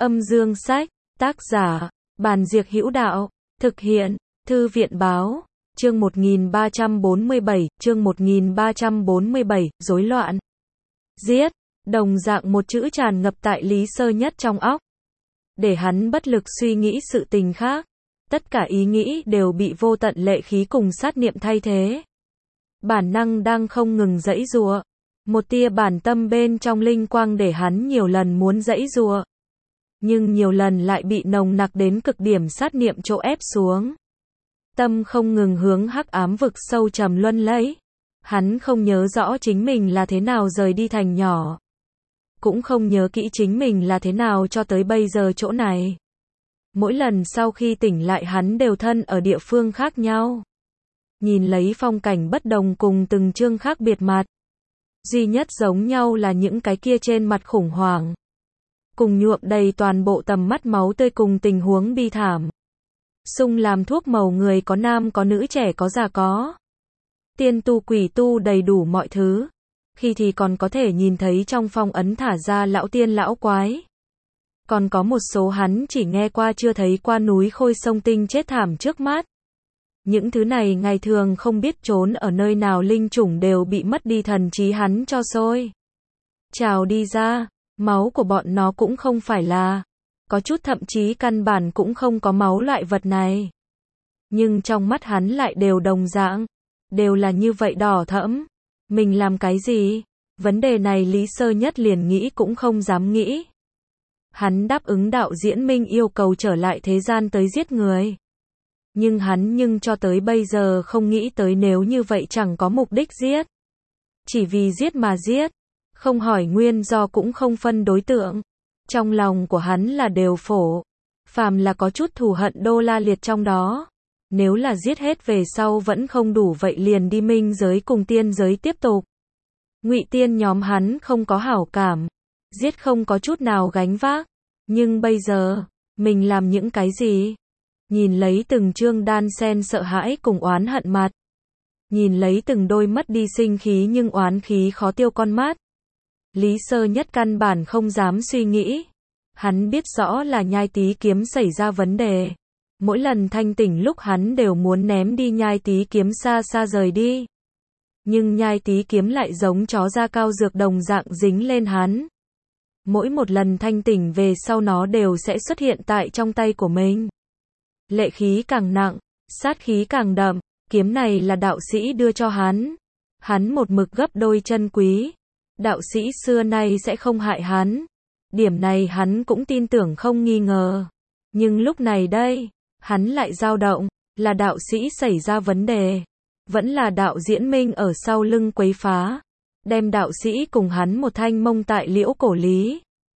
Âm dương sách, tác giả, Bàn Diệc Hữu Đạo, thực hiện, Thư viện báo, chương 1347, chương 1347, rối loạn. Giết, đồng dạng một chữ tràn ngập tại Lý Sơ Nhất trong óc. Để hắn bất lực suy nghĩ sự tình khác. Tất cả ý nghĩ đều bị vô tận lệ khí cùng sát niệm thay thế. Bản năng đang không ngừng giãy giụa. Một tia bản tâm bên trong linh quang để hắn nhiều lần muốn giãy giụa. Nhưng nhiều lần lại bị nồng nặc đến cực điểm sát niệm chỗ ép xuống. Tâm không ngừng hướng hắc ám vực sâu trầm luân lấy. Hắn không nhớ rõ chính mình là thế nào rời đi thành nhỏ. Cũng không nhớ kỹ chính mình là thế nào cho tới bây giờ chỗ này. Mỗi lần sau khi tỉnh lại hắn đều thân ở địa phương khác nhau. Nhìn lấy phong cảnh bất đồng cùng từng chương khác biệt mặt. Duy nhất giống nhau là những cái kia trên mặt khủng hoảng. Cùng nhuộm đầy toàn bộ tầm mắt máu tươi cùng tình huống bi thảm. Sung làm thuốc màu người có nam có nữ trẻ có già có. Tiên tu quỷ tu đầy đủ mọi thứ. Khi thì còn có thể nhìn thấy trong phong ấn thả ra lão tiên lão quái. Còn có một số hắn chỉ nghe qua chưa thấy qua núi khôi sông tinh chết thảm trước mắt. Những thứ này ngày thường không biết trốn ở nơi nào linh chủng đều bị mất đi thần trí hắn cho xôi. Trào đi ra, máu của bọn nó cũng không phải là, có chút thậm chí căn bản cũng không có máu loại vật này. Nhưng trong mắt hắn lại đều đồng dạng, đều là như vậy đỏ thẫm. Mình làm cái gì? Vấn đề này Lý Sơ Nhất liền nghĩ cũng không dám nghĩ. Hắn đáp ứng đạo diễn Minh yêu cầu trở lại thế gian tới giết người. Nhưng hắn cho tới bây giờ không nghĩ tới nếu như vậy chẳng có mục đích giết. Chỉ vì giết mà giết. Không hỏi nguyên do cũng không phân đối tượng. Trong lòng của hắn là đều phổ. Phàm là có chút thù hận đô la liệt trong đó. Nếu là giết hết về sau vẫn không đủ vậy liền đi minh giới cùng tiên giới tiếp tục. Ngụy tiên nhóm hắn không có hảo cảm. Giết không có chút nào gánh vác. Nhưng bây giờ, mình làm những cái gì? Nhìn lấy từng chương đan sen sợ hãi cùng oán hận mặt. Nhìn lấy từng đôi mất đi sinh khí nhưng oán khí khó tiêu con mắt. Lý Sơ Nhất căn bản không dám suy nghĩ. Hắn biết rõ là nhai tí kiếm xảy ra vấn đề. Mỗi lần thanh tỉnh lúc hắn đều muốn ném đi nhai tí kiếm xa xa rời đi. Nhưng nhai tí kiếm lại giống chó da cao dược đồng dạng dính lên hắn. Mỗi một lần thanh tỉnh về sau nó đều sẽ xuất hiện tại trong tay của mình. Lệ khí càng nặng, sát khí càng đậm, kiếm này là đạo sĩ đưa cho hắn. Hắn một mực gấp đôi chân quý. Đạo sĩ xưa nay sẽ không hại hắn. Điểm này hắn cũng tin tưởng không nghi ngờ. Nhưng lúc này đây, hắn lại dao động, là đạo sĩ xảy ra vấn đề. Vẫn là đạo diễn Minh ở sau lưng quấy phá. Đem đạo sĩ cùng hắn một thanh mông tại liễu cổ Lý.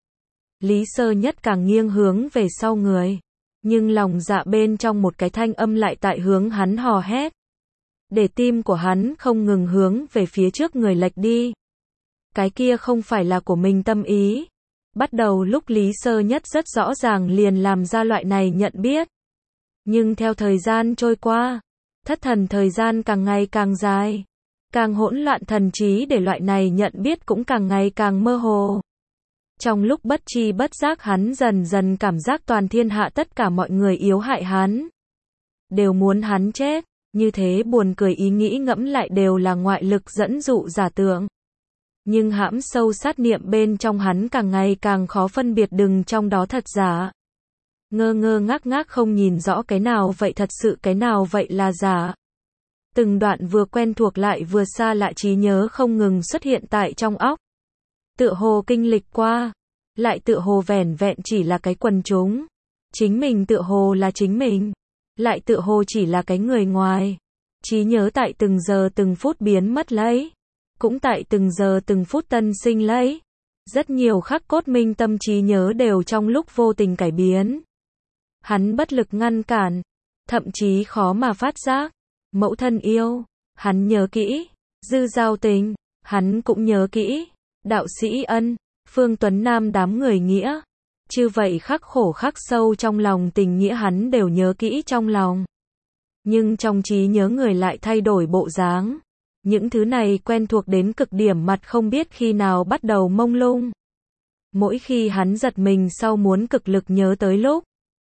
Lý Sơ Nhất càng nghiêng hướng về sau người. Nhưng lòng dạ bên trong một cái thanh âm lại tại hướng hắn hò hét. Để tim của hắn không ngừng hướng về phía trước người lệch đi. Cái kia không phải là của mình tâm ý. Bắt đầu lúc Lý Sơ Nhất rất rõ ràng liền làm ra loại này nhận biết. Nhưng theo thời gian trôi qua, thất thần thời gian càng ngày càng dài. Càng hỗn loạn thần trí để loại này nhận biết cũng càng ngày càng mơ hồ. Trong lúc bất tri bất giác hắn dần dần cảm giác toàn thiên hạ tất cả mọi người yếu hại hắn. Đều muốn hắn chết, như thế buồn cười ý nghĩ ngẫm lại đều là ngoại lực dẫn dụ giả tượng. Nhưng hãm sâu sát niệm bên trong hắn càng ngày càng khó phân biệt đừng trong đó thật giả. Ngơ ngơ ngác ngác không nhìn rõ cái nào vậy thật sự cái nào vậy là giả. Từng đoạn vừa quen thuộc lại vừa xa lạ trí nhớ không ngừng xuất hiện tại trong óc. Tựa hồ kinh lịch qua, lại tựa hồ vẻn vẹn chỉ là cái quần chúng. Chính mình tựa hồ là chính mình, lại tựa hồ chỉ là cái người ngoài. Trí nhớ tại từng giờ từng phút biến mất lấy, cũng tại từng giờ từng phút tân sinh lấy. Rất nhiều khắc cốt minh tâm trí nhớ đều trong lúc vô tình cải biến. Hắn bất lực ngăn cản, thậm chí khó mà phát giác. Mẫu thân yêu, hắn nhớ kỹ. Dư Giao Tình, hắn cũng nhớ kỹ. Đạo sĩ Ân, Phương Tuấn Nam đám người nghĩa. Chứ vậy khắc khổ khắc sâu trong lòng tình nghĩa hắn đều nhớ kỹ trong lòng. Nhưng trong trí nhớ người lại thay đổi bộ dáng. Những thứ này quen thuộc đến cực điểm mặt không biết khi nào bắt đầu mông lung. Mỗi khi hắn giật mình sau muốn cực lực nhớ tới lúc,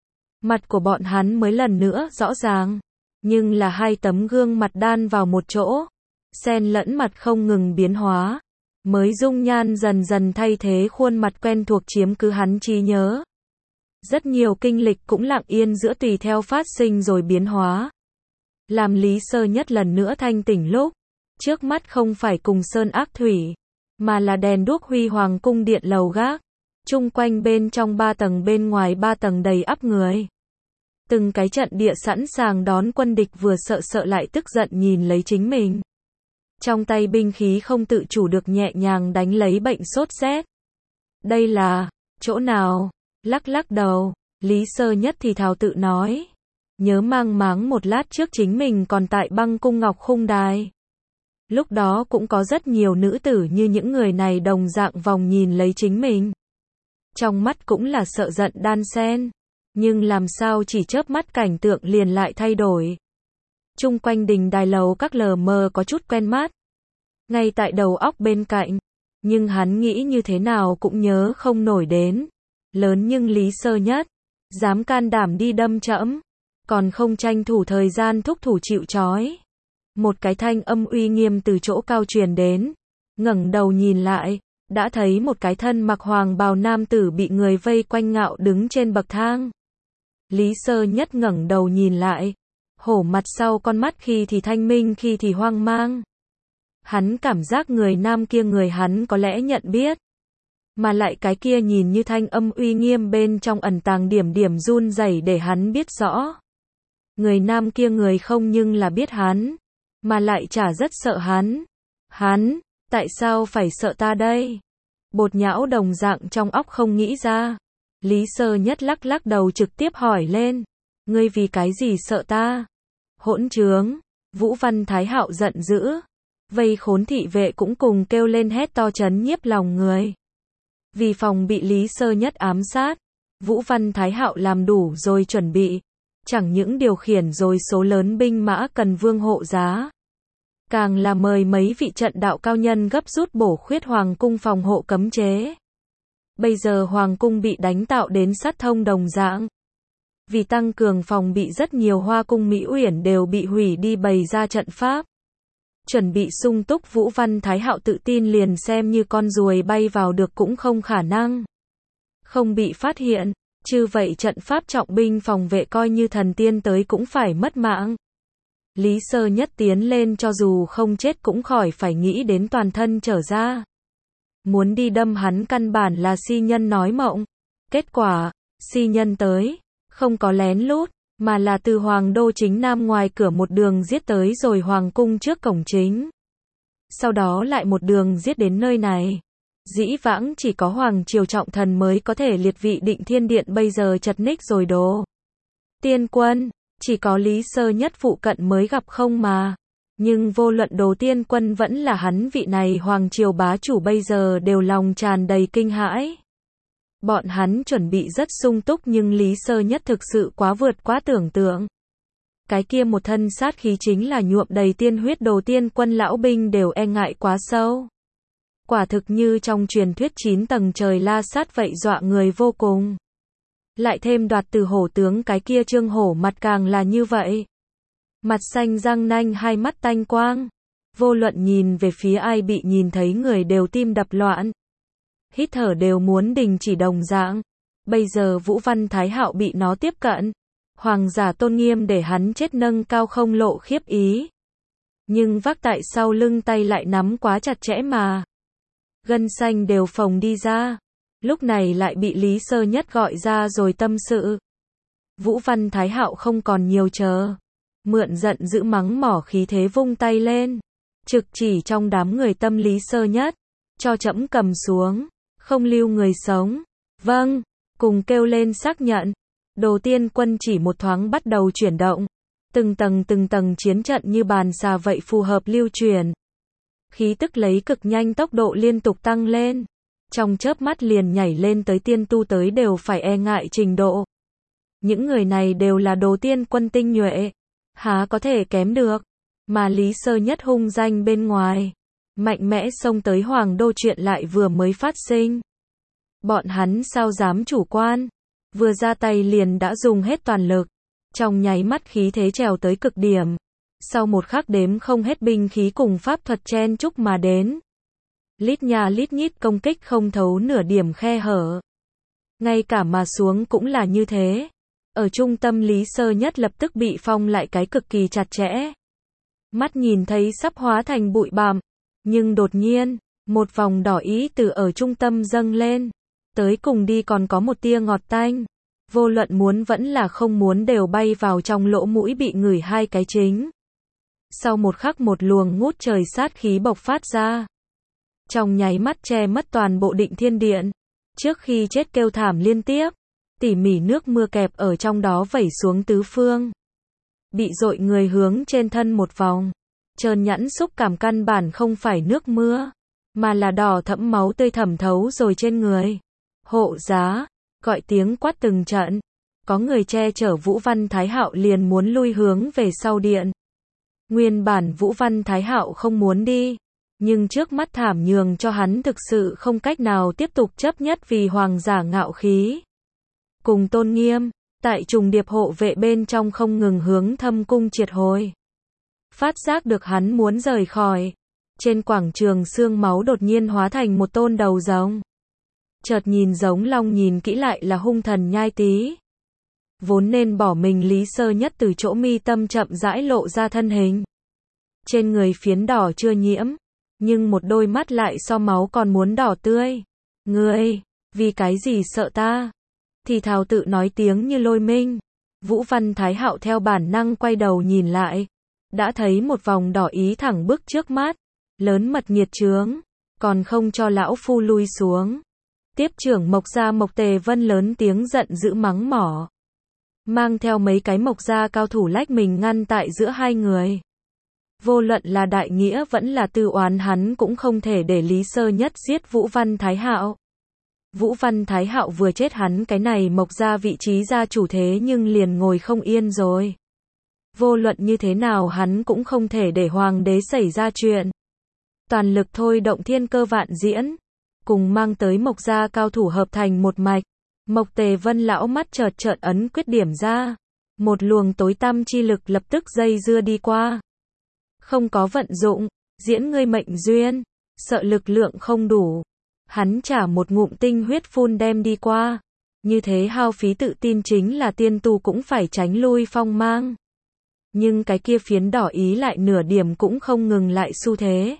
mặt của bọn hắn mới lần nữa rõ ràng. Nhưng là hai tấm gương mặt đan vào một chỗ, xen lẫn mặt không ngừng biến hóa. Mới dung nhan dần dần thay thế khuôn mặt quen thuộc chiếm cứ hắn trí nhớ. Rất nhiều kinh lịch cũng lặng yên giữa tùy theo phát sinh rồi biến hóa. Làm Lý Sơ Nhất lần nữa thanh tỉnh lúc, trước mắt không phải cùng sơn ác thủy, mà là đèn đuốc huy hoàng cung điện lầu gác. Chung quanh bên trong 3 tầng bên ngoài 3 tầng đầy ắp người. Từng cái trận địa sẵn sàng đón quân địch vừa sợ sợ lại tức giận nhìn lấy chính mình. Trong tay binh khí không tự chủ được nhẹ nhàng đánh lấy bệnh sốt rét. Đây là, chỗ nào? Lắc lắc đầu, Lý Sơ Nhất thì thào tự nói. Nhớ mang máng một lát trước chính mình còn tại Băng Cung Ngọc Khung Đài. Lúc đó cũng có rất nhiều nữ tử như những người này đồng dạng vòng nhìn lấy chính mình. Trong mắt cũng là sợ giận đan xen. Nhưng làm sao chỉ chớp mắt cảnh tượng liền lại thay đổi. Chung quanh đình đài lầu các lờ mờ có chút quen mắt. Ngay tại đầu óc bên cạnh. Nhưng hắn nghĩ như thế nào cũng nhớ không nổi đến. Lớn nhưng Lý Sơ Nhất. Dám can đảm đi đâm trẫm. Còn không tranh thủ thời gian thúc thủ chịu trói. Một cái thanh âm uy nghiêm từ chỗ cao truyền đến. Ngẩng đầu nhìn lại. Đã thấy một cái thân mặc hoàng bào nam tử bị người vây quanh ngạo đứng trên bậc thang. Lý Sơ Nhất ngẩng đầu nhìn lại. Hổ mặt sau con mắt khi thì thanh minh khi thì hoang mang. Hắn cảm giác người nam kia người hắn có lẽ nhận biết. Mà lại cái kia nhìn như thanh âm uy nghiêm bên trong ẩn tàng điểm điểm run rẩy để hắn biết rõ. Người nam kia người không nhưng là biết hắn. Mà lại chả rất sợ hắn. Hắn, tại sao phải sợ ta đây? Bột nhão đồng dạng trong óc không nghĩ ra. Lý Sơ Nhất lắc lắc đầu trực tiếp hỏi lên. Ngươi vì cái gì sợ ta? Hỗn trướng. Vũ Văn Thái Hạo giận dữ. Vây khốn thị vệ cũng cùng kêu lên hét to chấn nhiếp lòng người. Vì phòng bị Lý Sơ Nhất ám sát, Vũ Văn Thái Hạo làm đủ rồi chuẩn bị. Chẳng những điều khiển rồi số lớn binh mã cần vương hộ giá. Càng là mời mấy vị trận đạo cao nhân gấp rút bổ khuyết hoàng cung phòng hộ cấm chế. Bây giờ hoàng cung bị đánh tạo đến sát thông đồng dạng. Vì tăng cường phòng bị rất nhiều hoa cung Mỹ Uyển đều bị hủy đi bày ra trận pháp. Chuẩn bị sung túc Vũ Văn Thái Hạo tự tin liền xem như con ruồi bay vào được cũng không khả năng. Không bị phát hiện, chứ vậy trận pháp trọng binh phòng vệ coi như thần tiên tới cũng phải mất mạng. Lý Sơ Nhất tiến lên cho dù không chết cũng khỏi phải nghĩ đến toàn thân trở ra. Muốn đi đâm hắn căn bản là si nhân nói mộng. Kết quả, si nhân tới, không có lén lút, mà là từ hoàng đô chính nam ngoài cửa một đường giết tới rồi hoàng cung trước cổng chính. Sau đó lại một đường giết đến nơi này. Dĩ vãng chỉ có hoàng triều trọng thần mới có thể liệt vị định thiên điện bây giờ chật ních rồi đồ. Tiên quân, chỉ có Lý Sơ Nhất phụ cận mới gặp không mà. Nhưng vô luận đồ tiên quân vẫn là hắn vị này hoàng triều bá chủ bây giờ đều lòng tràn đầy kinh hãi. Bọn hắn chuẩn bị rất sung túc nhưng Lý Sơ Nhất thực sự quá vượt quá tưởng tượng. Cái kia một thân sát khí chính là nhuộm đầy tiên huyết đồ tiên quân lão binh đều e ngại quá sâu. Quả thực như trong truyền thuyết 9 tầng trời la sát vậy dọa người vô cùng. Lại thêm đoạt từ hổ tướng cái kia trương hổ mặt càng là như vậy. Mặt xanh răng nanh hai mắt tanh quang. Vô luận nhìn về phía ai bị nhìn thấy người đều tim đập loạn. Hít thở đều muốn đình chỉ đồng dạng. Bây giờ Vũ Văn Thái Hạo bị nó tiếp cận. Hoàng giả tôn nghiêm để hắn chết nâng cao không lộ khiếp ý. Nhưng vác tại sau lưng tay lại nắm quá chặt chẽ mà. Gân xanh đều phồng đi ra. Lúc này lại bị Lý Sơ Nhất gọi ra rồi tâm sự. Vũ Văn Thái Hạo không còn nhiều chờ. Mượn giận dữ mắng mỏ khí thế vung tay lên. Trực chỉ trong đám người tâm Lý Sơ Nhất. Cho trẫm cầm xuống. Không lưu người sống. Vâng. Cùng kêu lên xác nhận. Đồ tiên quân chỉ một thoáng bắt đầu chuyển động. Từng tầng chiến trận như bàn xà vậy phù hợp lưu truyền. Khí tức lấy cực nhanh tốc độ liên tục tăng lên. Trong chớp mắt liền nhảy lên tới tiên tu tới đều phải e ngại trình độ. Những người này đều là đồ tiên quân tinh nhuệ. Há có thể kém được. Mà Lý Sơ Nhất hung danh bên ngoài. Mạnh mẽ xông tới hoàng đô chuyện lại vừa mới phát sinh. Bọn hắn sao dám chủ quan, vừa ra tay liền đã dùng hết toàn lực, trong nháy mắt khí thế trèo tới cực điểm. Sau một khắc đếm không hết binh khí cùng pháp thuật chen chúc mà đến. Lít nha lít nhít công kích không thấu nửa điểm khe hở. Ngay cả mà xuống cũng là như thế. Ở trung tâm Lý Sơ Nhất lập tức bị phong lại cái cực kỳ chặt chẽ. Mắt nhìn thấy sắp hóa thành bụi bặm, nhưng đột nhiên, một vòng đỏ ý từ ở trung tâm dâng lên. Tới cùng đi còn có một tia ngọt tanh. Vô luận muốn vẫn là không muốn đều bay vào trong lỗ mũi bị ngửi hai cái chính. Sau một khắc một luồng ngút trời sát khí bộc phát ra. Trong nháy mắt che mất toàn bộ Định Thiên Điện. Trước khi chết kêu thảm liên tiếp. Tỉ mỉ nước mưa kẹp ở trong đó vẩy xuống tứ phương. Bị dội người hướng trên thân một vòng. Trơn nhẵn xúc cảm căn bản không phải nước mưa, mà là đỏ thẫm máu tươi thẩm thấu rồi trên người. Hộ giá, gọi tiếng quát từng trận. Có người che chở Vũ Văn Thái Hạo liền muốn lui hướng về sau điện. Nguyên bản Vũ Văn Thái Hạo không muốn đi, nhưng trước mắt thảm nhường cho hắn thực sự không cách nào tiếp tục chấp nhất vì hoàng giả ngạo khí. Cùng tôn nghiêm, tại trùng điệp hộ vệ bên trong không ngừng hướng thâm cung triệt hồi. Phát giác được hắn muốn rời khỏi. Trên quảng trường xương máu đột nhiên hóa thành một tôn đầu rồng. Chợt nhìn giống long nhìn kỹ lại là hung thần nhai tý. Vốn nên bỏ mình Lý Sơ Nhất từ chỗ mi tâm chậm rãi lộ ra thân hình. Trên người phiến đỏ chưa nhiễm, nhưng một đôi mắt lại so máu còn muốn đỏ tươi. Ngươi, vì cái gì sợ ta? Thì thào tự nói tiếng như lôi minh. Vũ Văn Thái Hạo theo bản năng quay đầu nhìn lại. Đã thấy một vòng đỏ ý thẳng bước trước mắt. Lớn mật nghiệt chướng. Còn không cho lão phu lui xuống. Tiếp trưởng Mộc Gia Mộc Tề Vân lớn tiếng giận dữ mắng mỏ. Mang theo mấy cái Mộc Gia cao thủ lách mình ngăn tại giữa hai người. Vô luận là đại nghĩa vẫn là tư oán hắn cũng không thể để Lý Sơ Nhất giết Vũ Văn Thái Hạo. Vũ Văn Thái Hạo vừa chết hắn cái này Mộc Gia vị trí gia chủ thế nhưng liền ngồi không yên rồi. Vô luận như thế nào hắn cũng không thể để hoàng đế xảy ra chuyện. Toàn lực thôi động thiên cơ vạn diễn, cùng mang tới Mộc Gia cao thủ hợp thành một mạch. Mộc Tề Vân lão mắt chợt chợt ấn quyết điểm ra. Một luồng tối tăm chi lực lập tức dây dưa đi qua. Không có vận dụng, diễn ngươi mệnh duyên, sợ lực lượng không đủ. Hắn trả một ngụm tinh huyết phun đem đi qua. Như thế hao phí tự tin chính là tiên tu cũng phải tránh lui phong mang. Nhưng cái kia phiến đỏ ý lại nửa điểm cũng không ngừng lại xu thế.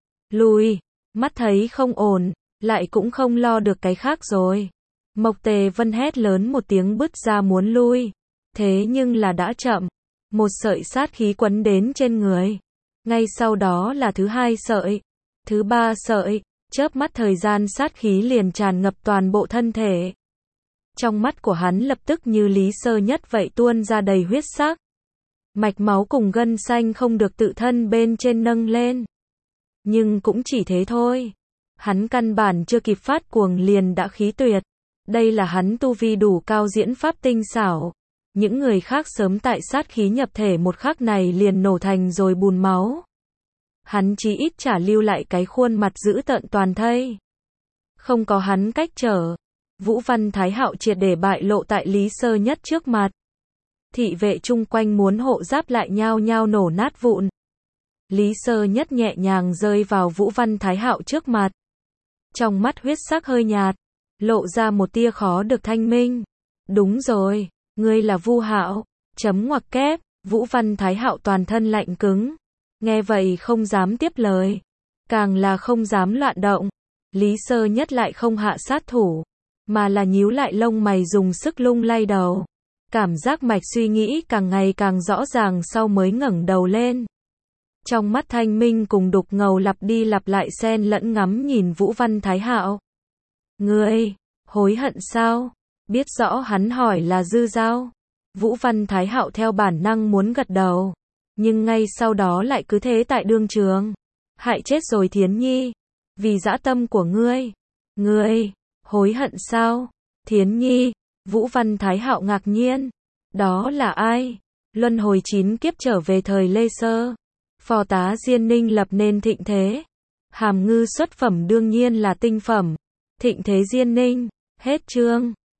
Lui, mắt thấy không ổn, lại cũng không lo được cái khác rồi. Mộc Tề Vân hét lớn một tiếng bứt ra muốn lui. Thế nhưng là đã chậm. Một sợi sát khí quấn đến trên người. Ngay sau đó là thứ hai sợi, thứ ba sợi, chớp mắt thời gian sát khí liền tràn ngập toàn bộ thân thể. Trong mắt của hắn lập tức như Lý Sơ Nhất vậy tuôn ra đầy huyết sắc. Mạch máu cùng gân xanh không được tự thân bên trên nâng lên. Nhưng cũng chỉ thế thôi. Hắn căn bản chưa kịp phát cuồng liền đã khí tuyệt. Đây là hắn tu vi đủ cao diễn pháp tinh xảo. Những người khác sớm tại sát khí nhập thể một khắc này liền nổ thành rồi bùn máu. Hắn chí ít chả lưu lại cái khuôn mặt dữ tợn toàn thây. Không có hắn cách trở. Vũ Văn Thái Hạo triệt để bại lộ tại Lý Sơ Nhất trước mặt. Thị vệ chung quanh muốn hộ giáp lại nhao nhao nổ nát vụn. Lý Sơ Nhất nhẹ nhàng rơi vào Vũ Văn Thái Hạo trước mặt. Trong mắt huyết sắc hơi nhạt, lộ ra một tia khó được thanh minh. Đúng rồi, ngươi là Vu Hạo, chấm ngoặc kép. Vũ Văn Thái Hạo toàn thân lạnh cứng. Nghe vậy không dám tiếp lời. Càng là không dám loạn động. Lý Sơ Nhất lại không hạ sát thủ, mà là nhíu lại lông mày dùng sức lung lay đầu. Cảm giác mạch suy nghĩ càng ngày càng rõ ràng sau mới ngẩng đầu lên. Trong mắt thanh minh cùng đục ngầu lặp đi lặp lại xen lẫn ngắm nhìn Vũ Văn Thái Hạo. Ngươi, hối hận sao? Biết rõ hắn hỏi là Dư Dao. Vũ Văn Thái Hạo theo bản năng muốn gật đầu. Nhưng ngay sau đó lại cứ thế tại đương trường. Hại chết rồi Thiến Nhi. Vì dã tâm của ngươi. Ngươi, hối hận sao? Thiến Nhi. Vũ Văn Thái Hạo ngạc nhiên. Đó là ai? Luân hồi 9 kiếp trở về thời Lê Sơ. Phò tá Diên Ninh lập nên thịnh thế. Hàm ngư xuất phẩm đương nhiên là tinh phẩm. Thịnh thế Diên Ninh. Hết chương.